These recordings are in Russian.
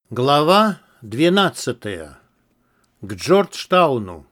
Глава 12. К Джорджтауну.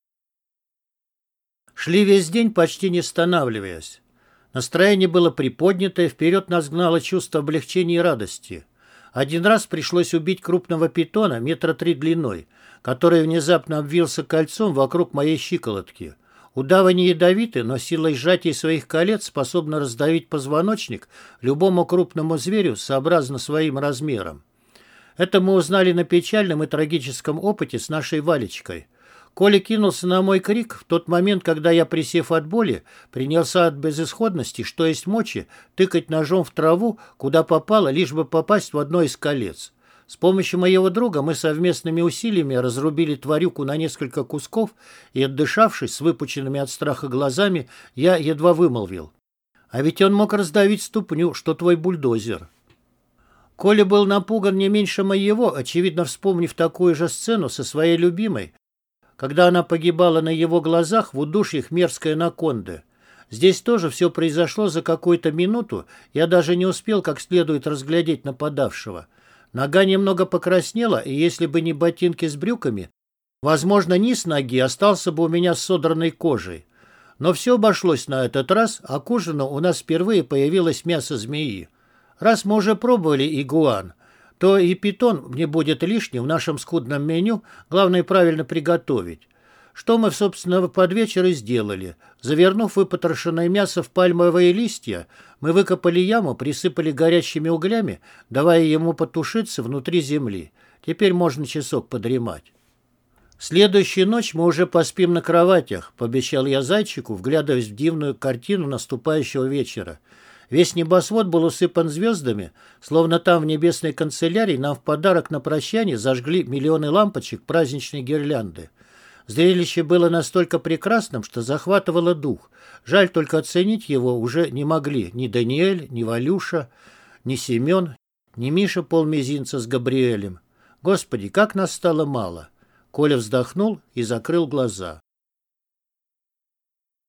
Шли весь день, почти не останавливаясь. Настроение было приподнятое, вперед нас гнало чувство облегчения и радости. Один раз пришлось убить крупного питона 3 метра длиной, который внезапно обвился кольцом вокруг моей щиколотки. Удавы не ядовиты, но силой сжатия своих колец способна раздавить позвоночник любому крупному зверю сообразно своим размерам. Это мы узнали на печальном и трагическом опыте с нашей Валечкой. Коля кинулся на мой крик в тот момент, когда я, присев от боли, принялся от безысходности, что есть мочи, тыкать ножом в траву, куда попало, лишь бы попасть в одно из колец. С помощью моего друга мы совместными усилиями разрубили тварюку на несколько кусков, и, отдышавшись с выпученными от страха глазами, я едва вымолвил: «А ведь он мог раздавить ступню, что твой бульдозер». Коля был напуган не меньше моего, очевидно вспомнив такую же сцену со своей любимой, когда она погибала на его глазах в удушьях мерзкой анаконды. Здесь тоже все произошло за какую-то минуту, я даже не успел как следует разглядеть нападавшего. Нога немного покраснела, и если бы не ботинки с брюками, возможно, низ ноги остался бы у меня с содранной кожей. Но все обошлось на этот раз, а к ужину у нас впервые появилось мясо змеи. Раз мы уже пробовали игуан, то и питон не будет лишним в нашем скудном меню, главное правильно приготовить. Что мы, собственно, под вечер и сделали. Завернув выпотрошенное мясо в пальмовые листья, мы выкопали яму, присыпали горящими углями, давая ему потушиться внутри земли. Теперь можно часок подремать. Следующую ночь мы уже поспим на кроватях, пообещал я зайчику, вглядываясь в дивную картину наступающего вечера. Весь небосвод был усыпан звездами, словно там в небесной канцелярии нам в подарок на прощание зажгли миллионы лампочек праздничной гирлянды. Зрелище было настолько прекрасным, что захватывало дух. Жаль, только оценить его уже не могли ни Даниэль, ни Валюша, ни Семен, ни Миша полмизинца с Габриэлем. Господи, как нас стало мало! Коля вздохнул и закрыл глаза.